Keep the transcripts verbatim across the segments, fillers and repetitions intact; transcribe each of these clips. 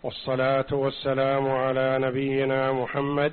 والصلاة والسلام على نبينا محمد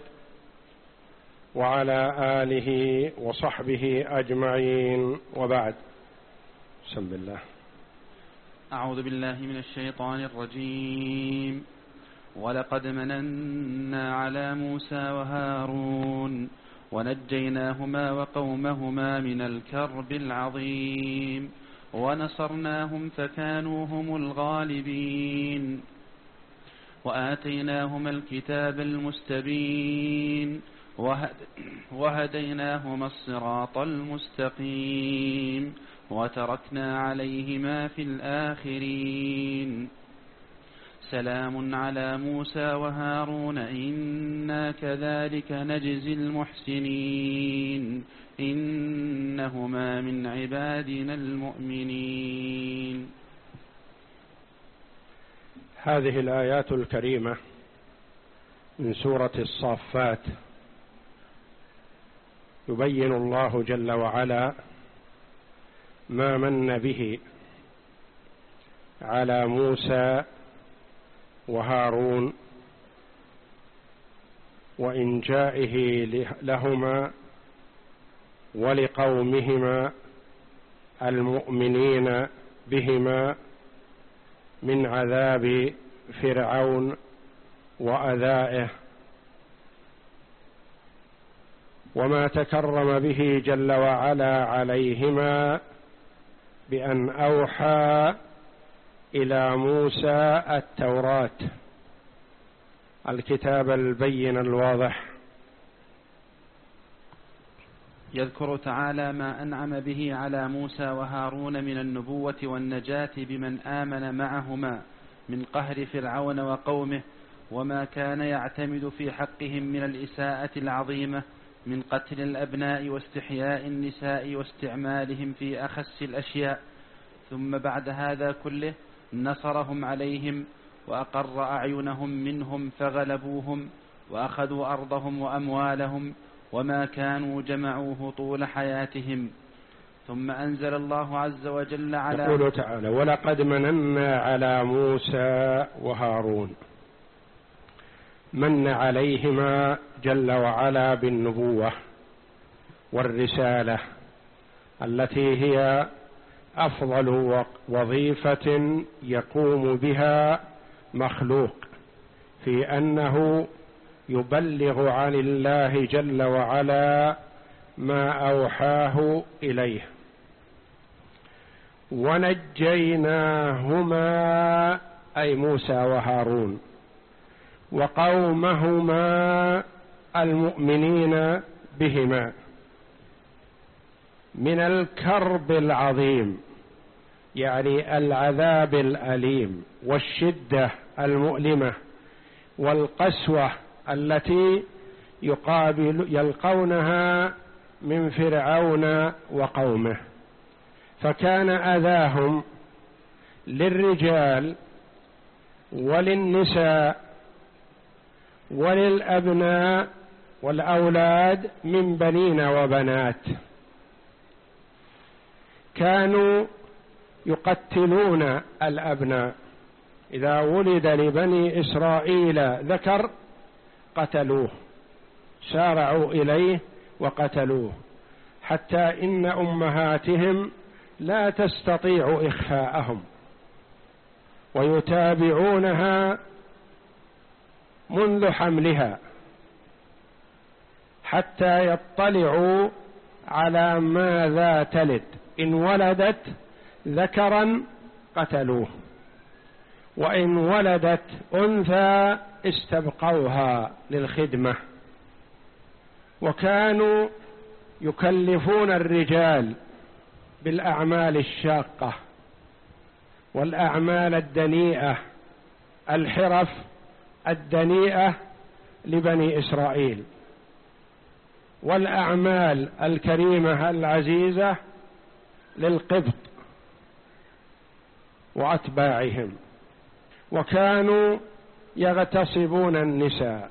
وعلى آله وصحبه أجمعين، وبعد. بسم الله. أعوذ بالله من الشيطان الرجيم. ولقد مننا على موسى وهارون ونجيناهما وقومهما من الكرب العظيم ونصرناهم فكانوا هم الغالبين وآتيناهما الكتاب المستبين وهديناهما الصراط المستقيم وتركنا عليهما في الآخرين. سلام على موسى وهارون إنا كذلك نجزي المحسنين إنهما من عبادنا المؤمنين. هذه الآيات الكريمة من سورة الصافات يبين الله جل وعلا ما من به على موسى وهارون وإنجائه لهما ولقومهما المؤمنين بهما من عذاب فرعون وأذائه، وما تكرم به جل وعلا عليهما بأن أوحى إلى موسى التوراة، الكتاب البين الواضح. يذكر تعالى ما أنعم به على موسى وهارون من النبوة والنجاة بمن آمن معهما من قهر فرعون وقومه، وما كان يعتمد في حقهم من الإساءة العظيمة من قتل الأبناء واستحياء النساء واستعمالهم في أخس الأشياء. ثم بعد هذا كله نصرهم عليهم وأقر أعينهم منهم فغلبوهم وأخذوا أرضهم وأموالهم وما كانوا جمعوه طول حياتهم. ثم أنزل الله عز وجل على يقول تعالى: ولقد مننا على موسى وهارون. من عليهما جل وعلا بالنبوة والرسالة التي هي أفضل وظيفة يقوم بها مخلوق، في أنه يبلغ عن الله جل وعلا ما أوحاه إليه. ونجيناهما أي موسى وهارون وقومهما المؤمنين بهما من الكرب العظيم، يعني العذاب الأليم والشدة المؤلمة والقسوة التي يقابل يلقونها من فرعون وقومه. فكان أذاهم للرجال وللنساء وللأبناء والأولاد من بنين وبنات، كانوا يقتلون الأبناء. إذا ولد لبني إسرائيل ذكر قتلوه، سارعوا إليه وقتلوه، حتى إن أمهاتهم لا تستطيع إخفاءهم ويتابعونها منذ حملها حتى يطلعوا على ماذا تلد. إن ولدت ذكرا قتلوه، وإن ولدت أنثى استبقوها للخدمة. وكانوا يكلفون الرجال بالأعمال الشاقة والأعمال الدنيئة، الحرف الدنيئة لبني إسرائيل، والأعمال الكريمة العزيزة للقبط وأتباعهم. وكانوا يغتصبون النساء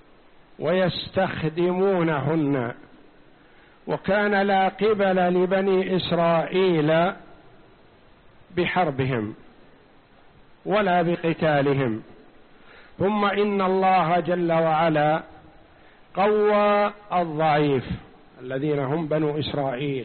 ويستخدمونهن، وكان لا قبل لبني إسرائيل بحربهم ولا بقتالهم، ثم إن الله جل وعلا قوى الضعيف الذين هم بنو إسرائيل،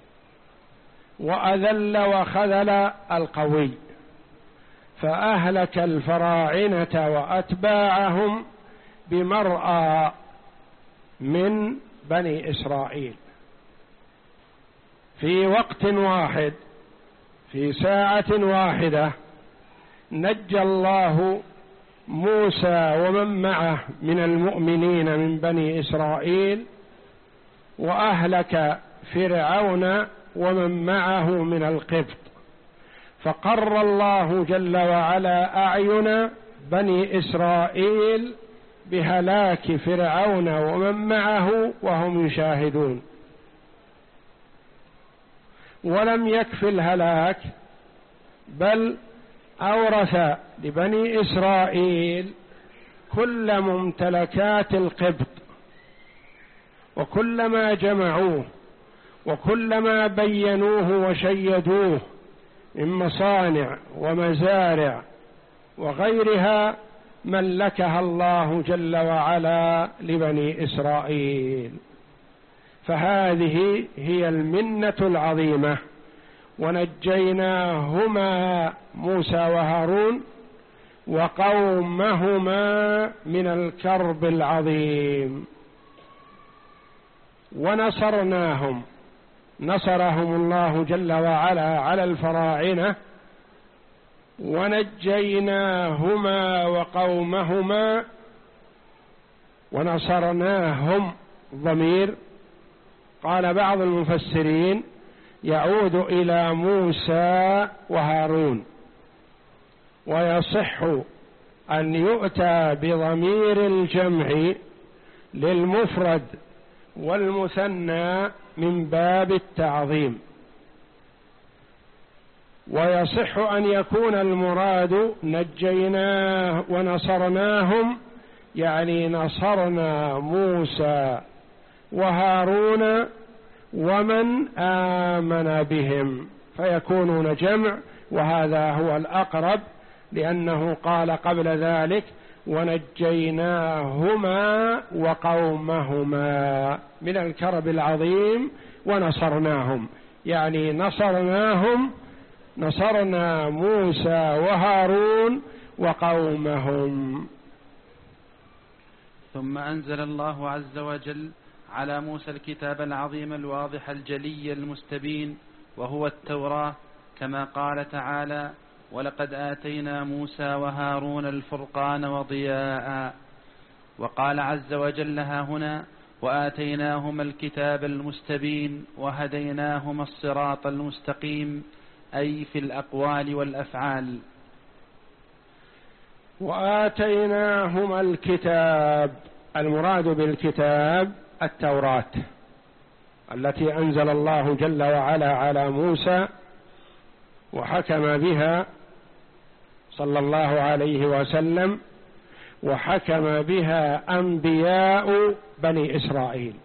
وأذل وخذل القوي، فأهلك الفراعنة وأتباعهم بمرأى من بني إسرائيل في وقت واحد، في ساعة واحدة نجى الله موسى ومن معه من المؤمنين من بني إسرائيل، وأهلك فرعون ومن معه من القبط، فقر الله جل وعلا أعين بني إسرائيل بهلاك فرعون ومن معه وهم يشاهدون. ولم يكف الهلاك، بل أورث لبني إسرائيل كل ممتلكات القبط، وكل ما جمعوه وكل ما بينوه وشيدوه من مصانع ومزارع وغيرها ملكها الله جل وعلا لبني إسرائيل. فهذه هي المنة العظيمة. ونجيناهما موسى وهارون وقومهما من الكرب العظيم، ونصرناهم، نصرهم الله جل وعلا على الفراعنة، ونجيناهما وقومهما. ونصرناهم ضمير قال بعض المفسرين يعود إلى موسى وهارون، ويصح أن يؤتى بضمير الجمع للمفرد والمثنى من باب التعظيم، ويصح أن يكون المراد نجيناه ونصرناهم، يعني نصرنا موسى وهارون ومن آمن بهم، فيكونون جمع، وهذا هو الأقرب، لأنه قال قبل ذلك ونجيناهما وقومهما من الكرب العظيم ونصرناهم، يعني نصرناهم، نصرنا موسى وهارون وقومهم. ثم أنزل الله عز وجل على موسى الكتاب العظيم الواضح الجلي المستبين، وهو التوراة، كما قال تعالى: ولقد آتينا موسى وهارون الفرقان وضياء. وقال عز وجل ها هنا: وآتيناهما الكتاب المستبين وهديناهما الصراط المستقيم، أي في الأقوال والأفعال. وآتيناهما الكتاب، المراد بالكتاب التوراة التي أنزل الله جل وعلا على موسى وحكم بها صلى الله عليه وسلم، وحكم بها أنبياء بني إسرائيل.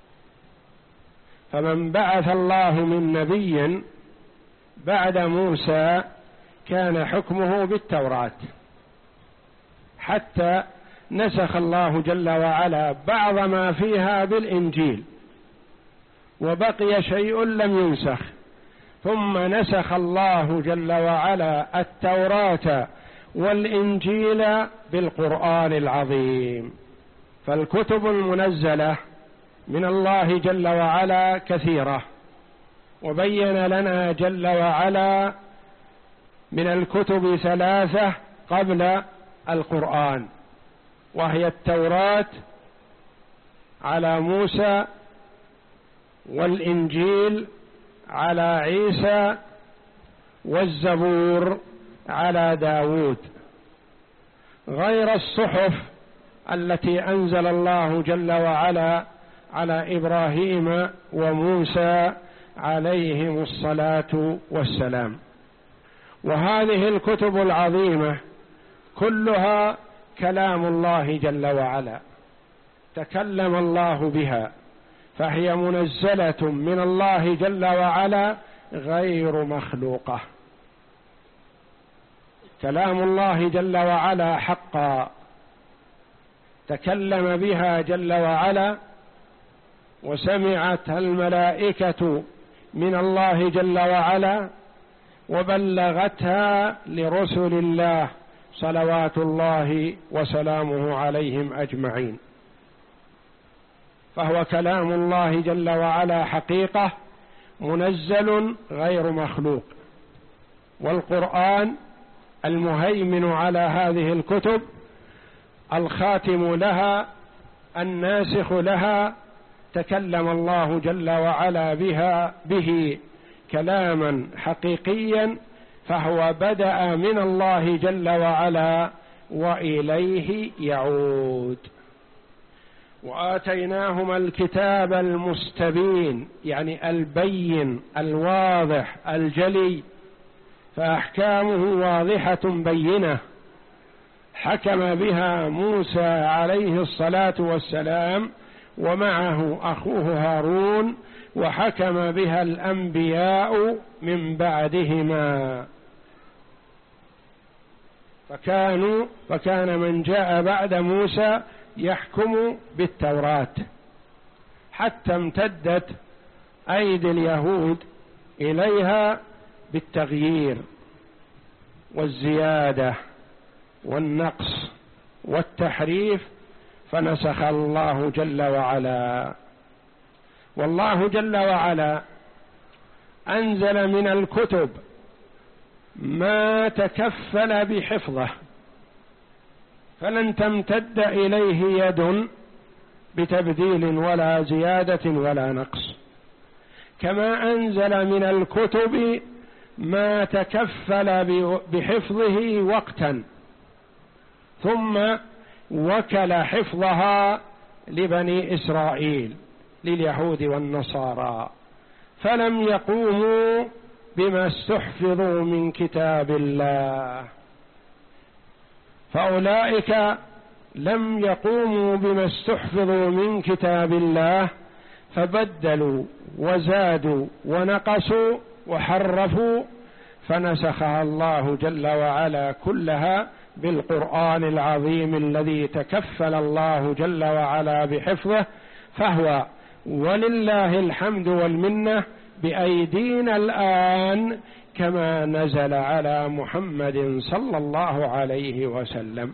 فمن بعث الله من نبي بعد موسى كان حكمه بالتوراة، حتى نسخ الله جل وعلا بعض ما فيها بالإنجيل، وبقي شيء لم ينسخ، ثم نسخ الله جل وعلا التوراة والإنجيل بالقرآن العظيم. فالكتب المنزلة من الله جل وعلا كثيرة، وبين لنا جل وعلا من الكتب ثلاثة قبل القرآن، وهي التوراة على موسى، والإنجيل على عيسى، والزبور على داود، غير الصحف التي أنزل الله جل وعلا على إبراهيم وموسى عليهم الصلاة والسلام. وهذه الكتب العظيمة كلها كلام الله جل وعلا، تكلم الله بها، فهي منزلة من الله جل وعلا غير مخلوقة. كلام الله جل وعلا حقا تكلم بها جل وعلا وسمعتها الملائكة من الله جل وعلا وبلغتها لرسل الله صلوات الله وسلامه عليهم أجمعين، فهو كلام الله جل وعلا حقيقة منزل غير مخلوق. والقرآن المهيمن على هذه الكتب الخاتم لها الناسخ لها تكلم الله جل وعلا بها به كلاما حقيقيا، فهو بدأ من الله جل وعلا وإليه يعود. وآتيناهما الكتاب المستبين، يعني البين الواضح الجلي، فأحكامه واضحة بينة، حكم بها موسى عليه الصلاة والسلام ومعه أخوه هارون، وحكم بها الأنبياء من بعدهما، فكانوا فكان من جاء بعد موسى يحكم بالتوراة، حتى امتدت أيدي اليهود إليها بالتغيير والزيادة والنقص والتحريف، فنسخ الله جل وعلا. والله جل وعلا أنزل من الكتب ما تكفل بحفظه، فلن تمتد إليه يد بتبديل ولا زيادة ولا نقص، كما أنزل من الكتب ما تكفل بحفظه وقتا، ثم وكل حفظها لبني إسرائيل لليهود والنصارى، فلم يقوموا بما استحفظوا من كتاب الله، فأولئك لم يقوموا بما استحفظوا من كتاب الله، فبدلوا وزادوا ونقصوا وحرفوا، فنسخها الله جل وعلا كلها بالقرآن العظيم الذي تكفل الله جل وعلا بحفظه، فهو ولله الحمد والمنة بأيدينا الآن كما نزل على محمد صلى الله عليه وسلم.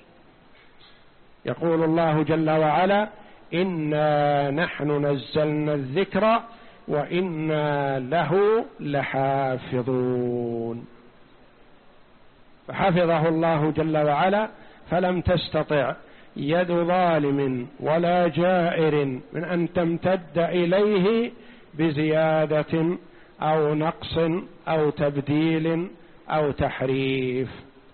يقول الله جل وعلا: إنا نحن نزلنا الذكر وإنا له لحافظون. فحفظه الله جل وعلا، فلم تستطع يد ظالم ولا جائر من أن تمتد إليه بزيادة أو نقص أو تبديل أو تحريف.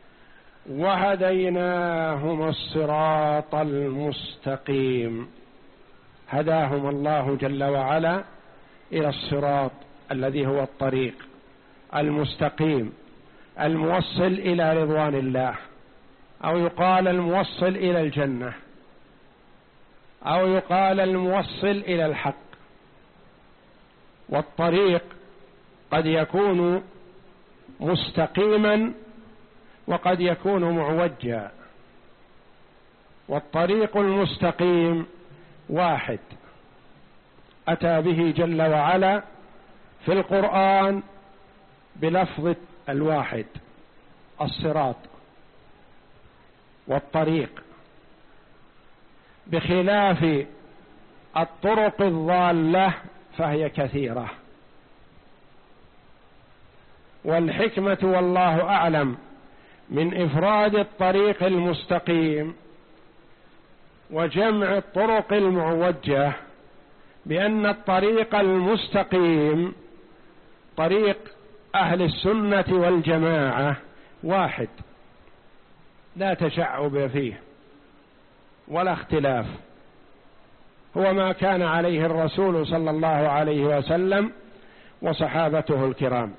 وهديناهما الصراط المستقيم، هداهم الله جل وعلا إلى الصراط الذي هو الطريق المستقيم الموصل إلى رضوان الله، أو يقال الموصل إلى الجنة، أو يقال الموصل إلى الحق. والطريق قد يكون مستقيما وقد يكون معوجا، والطريق المستقيم واحد أتى به جل وعلا في القرآن بلفظ الواحد الصراط والطريق، بخلاف الطرق الضالة فهي كثيرة. والحكمة والله أعلم من إفراد الطريق المستقيم وجمع الطرق المعوجة بأن الطريق المستقيم طريق أهل السنة والجماعة واحد، لا تشعب فيه ولا اختلاف، هو ما كان عليه الرسول صلى الله عليه وسلم وصحابته الكرام.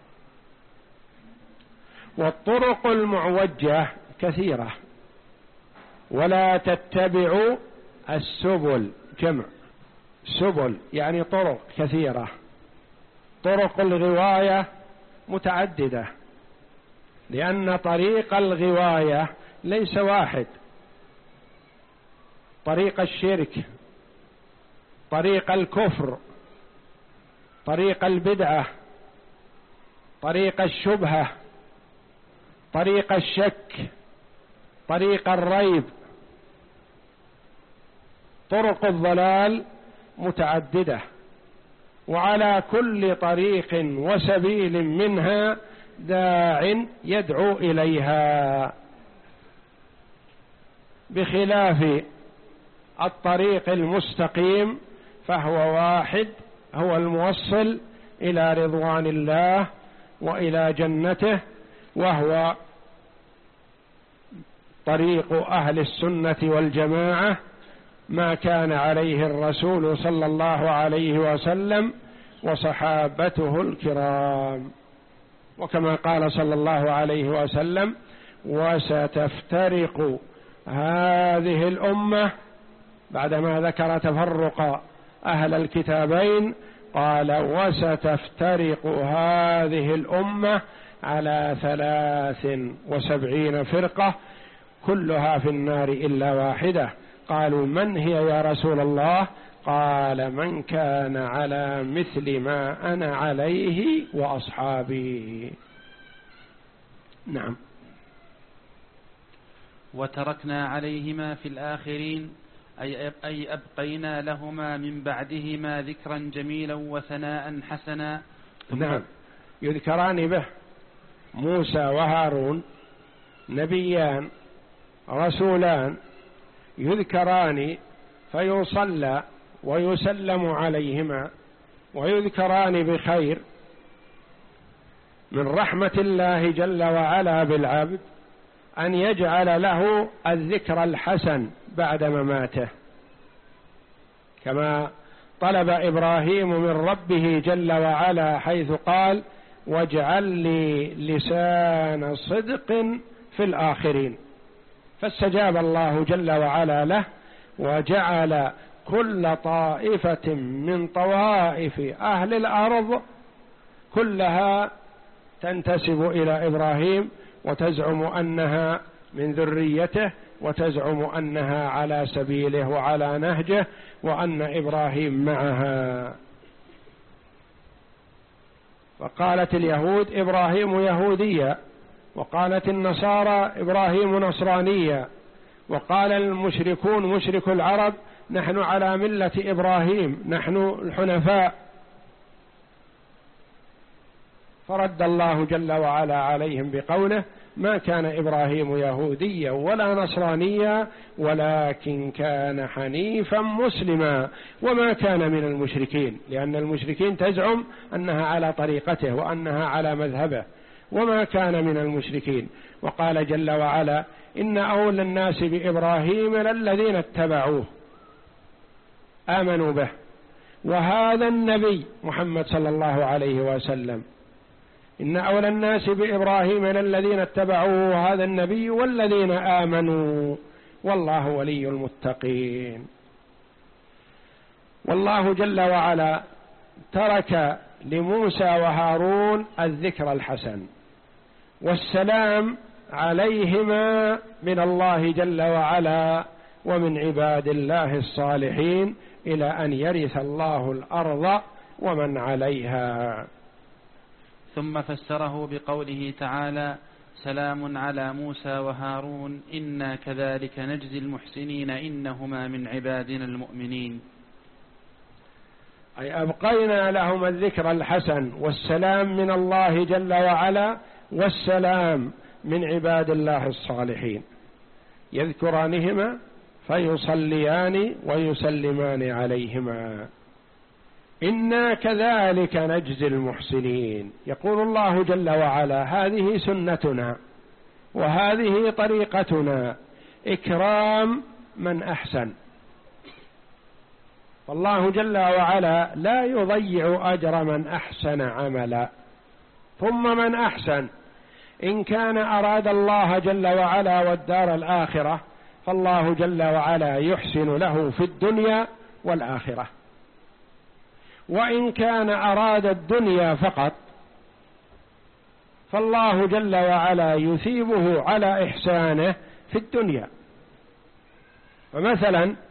والطرق المعوجة كثيرة، ولا تتبعوا السبل، جمع سبل يعني طرق كثيرة. طرق الغواية متعددة، لأن طريق الغواية ليس واحد، طريق الشرك، طريق الكفر، طريق البدعة، طريق الشبهة، طريق الشك، طريق الريب. طرق الضلال متعددة، وعلى كل طريق وسبيل منها داع يدعو إليها، بخلاف الطريق المستقيم فهو واحد، هو الموصل إلى رضوان الله وإلى جنته، وهو طريق أهل السنة والجماعة، ما كان عليه الرسول صلى الله عليه وسلم وصحابته الكرام. وكما قال صلى الله عليه وسلم: وستفترق هذه الأمة، بعدما ذكر تفرق أهل الكتابين قال: وستفترق هذه الأمة على ثلاث وسبعين فرقة كلها في النار إلا واحدة. قالوا: من هي يا رسول الله؟ قال: من كان على مثل ما أنا عليه وأصحابي. نعم. وتركنا عليهما في الآخرين، أي أي أبقينا لهما من بعدهما ذكرا جميلا وثناء حسنا. نعم، يذكران به موسى وهارون، نبيان رسولان، يذكران فيصلى ويسلم عليهما، ويذكران بخير من رحمة الله جل وعلا بالعبد أن يجعل له الذكر الحسن بعد مماته، كما طلب إبراهيم من ربه جل وعلا حيث قال: واجعل لي لسان صدق في الآخرين. فاستجاب الله جل وعلا له، وجعل كل طائفة من طوائف أهل الأرض كلها تنتسب إلى إبراهيم، وتزعم أنها من ذريته، وتزعم أنها على سبيله وعلى نهجه، وأن إبراهيم معها. وقالت اليهود: إبراهيم يهوديا، وقالت النصارى: إبراهيم نصرانيا، وقال المشركون مشرك العرب: نحن على ملة إبراهيم، نحن الحنفاء. فرد الله جل وعلا عليهم بقوله: ما كان إبراهيم يهوديا ولا نصرانيا، ولكن كان حنيفا مسلما وما كان من المشركين، لأن المشركين تزعم أنها على طريقته وأنها على مذهبه، وما كان من المشركين. وقال جل وعلا: إن أولى الناس بإبراهيم للذين اتبعوه آمنوا به، وهذا النبي محمد صلى الله عليه وسلم. إن أولى الناس بإبراهيم للذين اتبعوه وهذا النبي والذين آمنوا والله ولي المتقين. والله جل وعلا ترك لموسى وهارون الذكر الحسن والسلام عليهما من الله جل وعلا ومن عباد الله الصالحين، إلى أن يرث الله الأرض ومن عليها. ثم فسره بقوله تعالى: سلام على موسى وهارون إنا كذلك نجزي المحسنين إنهما من عبادنا المؤمنين. أي أبقينا لهم الذكر الحسن والسلام من الله جل وعلا، والسلام من عباد الله الصالحين، يذكرانهما فيصليان ويسلمان عليهما. إنا كذلك نجزي المحسنين. يقول الله جل وعلا: هذه سنتنا وهذه طريقتنا إكرام من أحسن. فالله جل وعلا لا يضيع أجر من أحسن عملا. ثم من أحسن، إن كان أراد الله جل وعلا والدار الآخرة، فالله جل وعلا يحسن له في الدنيا والآخرة. وإن كان أراد الدنيا فقط، فالله جل وعلا يثيبه على إحسانه في الدنيا. فمثلا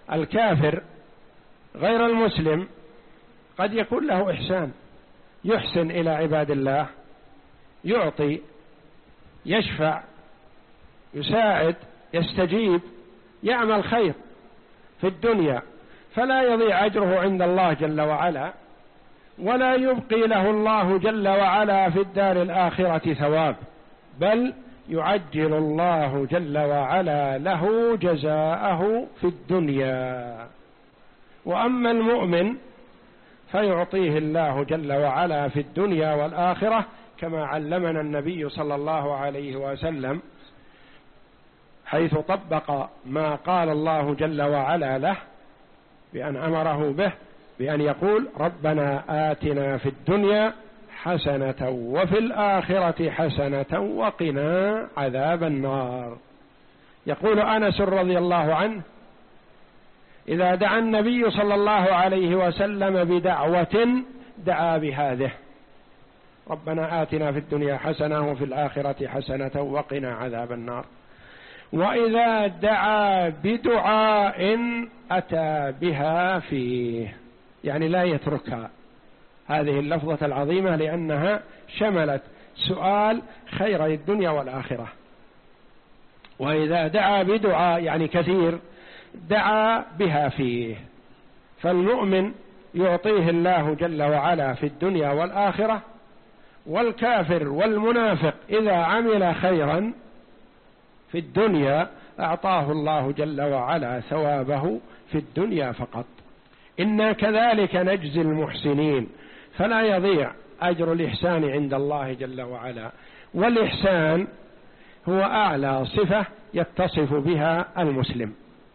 الكافر غير المسلم قد يكون له إحسان، يحسن إلى عباد الله، يعطي، يشفع، يساعد، يستجيب، يعمل خير في الدنيا، فلا يضيع أجره عند الله جل وعلا، ولا يبقي له الله جل وعلا في الدار الآخرة ثواب، بل يعجل الله جل وعلا له جزاءه في الدنيا. وأما المؤمن فيعطيه الله جل وعلا في الدنيا والآخرة، كما علمنا النبي صلى الله عليه وسلم حيث طبق ما قال الله جل وعلا له بأن أمره به، بأن يقول: ربنا آتنا في الدنيا حسنة وفي الآخرة حسنة وقنا عذاب النار. يقول أنس رضي الله عنه: إذا دعا النبي صلى الله عليه وسلم بدعوة دعا بهذه: ربنا آتنا في الدنيا حسنة وفي الآخرة حسنة وقنا عذاب النار. وإذا دعا بدعاء أتى بها فيه، يعني لا يتركها، هذه اللفظة العظيمة لأنها شملت سؤال خير الدنيا والآخرة. وإذا دعا بدعاء يعني كثير دعا بها فيه. فالمؤمن يعطيه الله جل وعلا في الدنيا والآخرة، والكافر والمنافق إذا عمل خيرا في الدنيا أعطاه الله جل وعلا ثوابه في الدنيا فقط. إنا كذلك نجزي المحسنين، فلا يضيع أجر الإحسان عند الله جل وعلا. والإحسان هو أعلى صفة يتصف بها المسلم،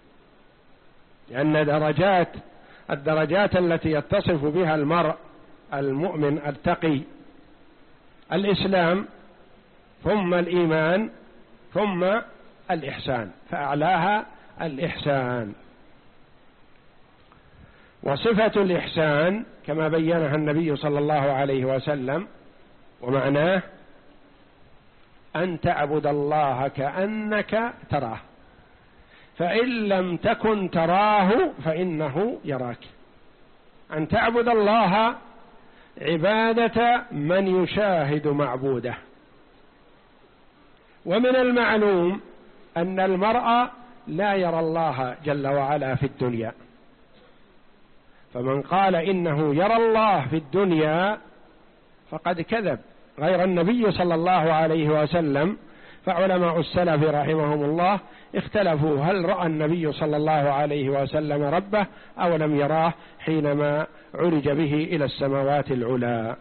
لأن درجات الدرجات التي يتصف بها المرء المؤمن التقي الإسلام، ثم الإيمان، ثم الإحسان، فأعلاها الإحسان. وصفة الإحسان كما بينها النبي صلى الله عليه وسلم ومعناه أن تعبد الله كأنك تراه، فإن لم تكن تراه فإنه يراك. أن تعبد الله عبادة من يشاهد معبوده. ومن المعلوم أن المرء لا يرى الله جل وعلا في الدنيا، فمن قال إنه يرى الله في الدنيا فقد كذب، غير النبي صلى الله عليه وسلم. فعلماء السلف رحمهم الله اختلفوا هل رأى النبي صلى الله عليه وسلم ربه أو لم يراه حينما عرج به إلى السماوات العلى.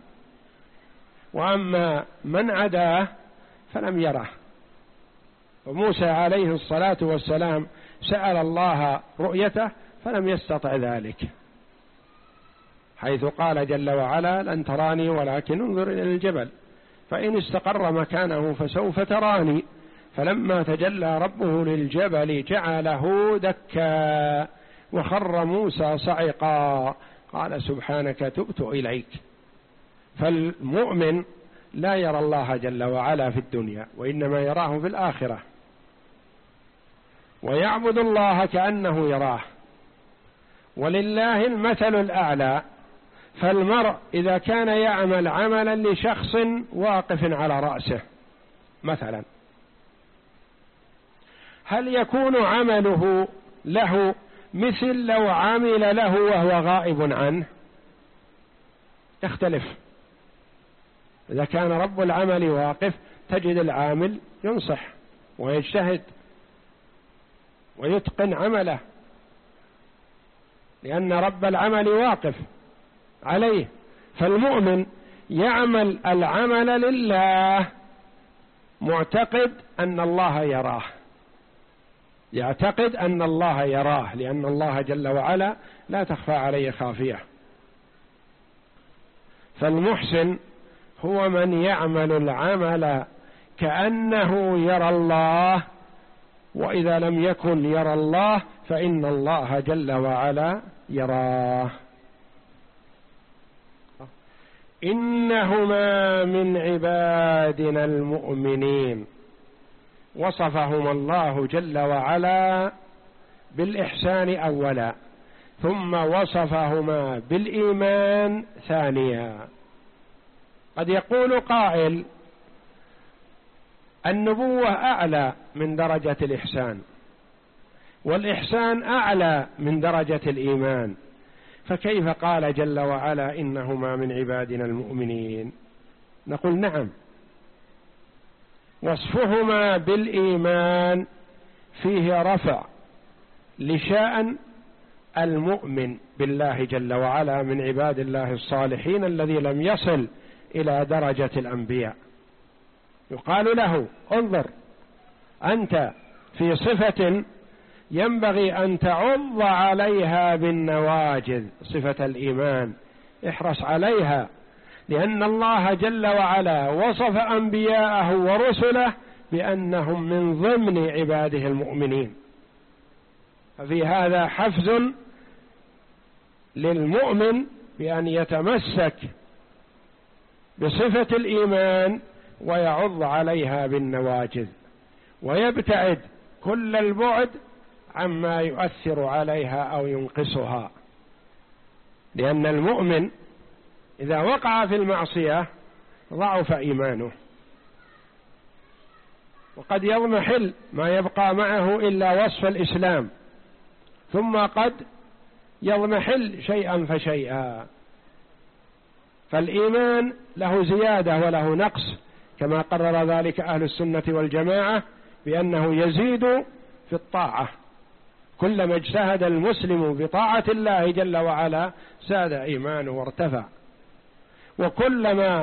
وأما من عداه فلم يره. وموسى عليه الصلاة والسلام سأل الله رؤيته فلم يستطع ذلك، حيث قال جل وعلا: لن تراني ولكن انظر إلى الجبل فإن استقر مكانه فسوف تراني. فلما تجلى ربه للجبل جعله دكا وخر موسى صعقا قال: سبحانك تبت إليك. فالمؤمن لا يرى الله جل وعلا في الدنيا، وإنما يراه في الآخرة، ويعبد الله كأنه يراه. ولله المثل الأعلى. فالمرء إذا كان يعمل عملا لشخص واقف على رأسه مثلا، هل يكون عمله له مثل لو عمل له وهو غائب عنه؟ يختلف. إذا كان رب العمل واقف تجد العامل ينصح ويجتهد ويتقن عمله، لأن رب العمل واقف عليه. فالمؤمن يعمل العمل لله معتقد أن الله يراه، يعتقد أن الله يراه، لأن الله جل وعلا لا تخفى عليه خافية. فالمحسن هو من يعمل العمل كأنه يرى الله، وإذا لم يكن يرى الله فإن الله جل وعلا يراه. إنهما من عبادنا المؤمنين، وصفهما الله جل وعلا بالإحسان أولا، ثم وصفهما بالإيمان ثانيا. قد يقول قائل: النبوة أعلى من درجة الإحسان، والإحسان أعلى من درجة الإيمان، فكيف قال جل وعلا إنهما من عبادنا المؤمنين؟ نقول: نعم، وصفهما بالإيمان فيه رفع لشأن المؤمن بالله جل وعلا من عباد الله الصالحين الذي لم يصل إلى درجة الأنبياء. يقال له: انظر، أنت في صفة ينبغي أن تعض عليها بالنواجذ، صفة الإيمان، احرص عليها، لأن الله جل وعلا وصف أنبياءه ورسله بأنهم من ضمن عباده المؤمنين، ففي هذا حفز للمؤمن بأن يتمسك بصفة الإيمان ويعض عليها بالنواجذ، ويبتعد كل البعد عما يؤثر عليها أو ينقصها، لأن المؤمن إذا وقع في المعصية ضعف إيمانه، وقد يضمحل ما يبقى معه إلا وصف الإسلام، ثم قد يضمحل شيئا فشيئا. فالإيمان له زيادة وله نقص، كما قرر ذلك أهل السنة والجماعة بأنه يزيد في الطاعة، كلما اجتهد المسلم بطاعة الله جل وعلا زاد إيمانه وارتفع، وكلما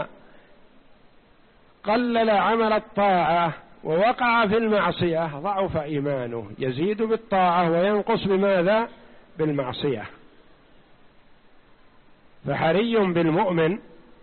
قلل عمل الطاعة ووقع في المعصية ضعف إيمانه، يزيد بالطاعة وينقص بماذا؟ بالمعصية. فحري بالمؤمن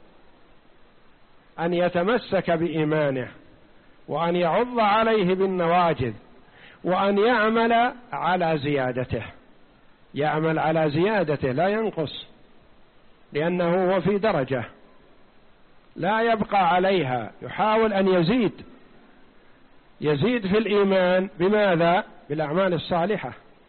أن يتمسك بإيمانه، وأن يعض عليه بالنواجذ، وأن يعمل على زيادته، يعمل على زيادته لا ينقص، لأنه هو في درجة لا يبقى عليها، يحاول أن يزيد يزيد في الإيمان بماذا؟ بالأعمال الصالحة.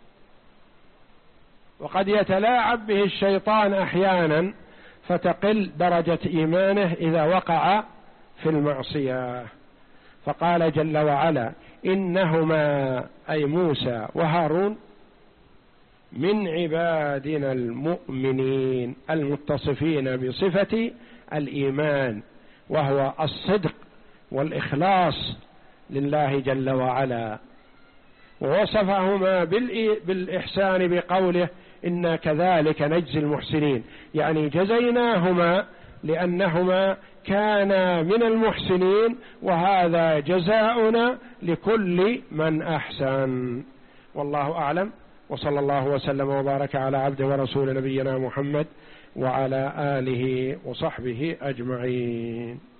وقد يتلاعب به الشيطان أحيانا فتقل درجة إيمانه إذا وقع في المعصية. فقال جل وعلا: إنهما أي موسى وهارون من عبادنا المؤمنين المتصفين بصفة الإيمان، وهو الصدق والإخلاص لله جل وعلا. ووصفهما بالإحسان بقوله: إنا كذلك نجزي المحسنين، يعني جزيناهما لأنهما كانا من المحسنين، وهذا جزاؤنا لكل من أحسن. والله أعلم، وصلى الله وسلم وبارك على عبده ورسول نبينا محمد وعلى آله وصحبه أجمعين.